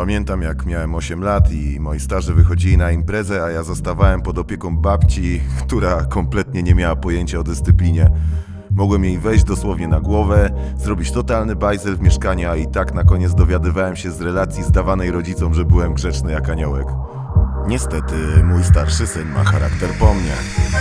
Pamiętam, jak miałem 8 lat i moi starzy wychodzili na imprezę, a ja zostawałem pod opieką babci, która kompletnie nie miała pojęcia o dyscyplinie. Mogłem jej wejść dosłownie na głowę, zrobić totalny bajzel w mieszkaniu, a i tak na koniec dowiadywałem się z relacji zdawanej rodzicom, że byłem grzeczny jak aniołek. Niestety, mój starszy syn ma charakter po mnie.